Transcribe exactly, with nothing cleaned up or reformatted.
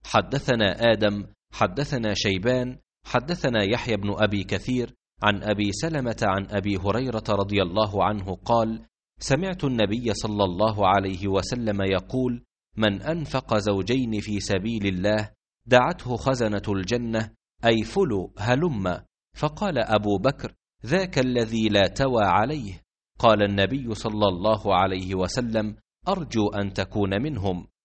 حدثنا آدم حدثنا شيبان حدثنا يحيى بن أبي كثير عن أبي سلمة عن أبي هريرة رضي الله عنه قال: سمعت النبي صلى الله عليه وسلم يقول: من أنفق زوجين في سبيل الله دعته خزنة الجنة أي فلو هلم. فقال أبو بكر: ذاك الذي لا توى عليه. قال النبي صلى الله عليه وسلم: أرجو أن تكون منهم.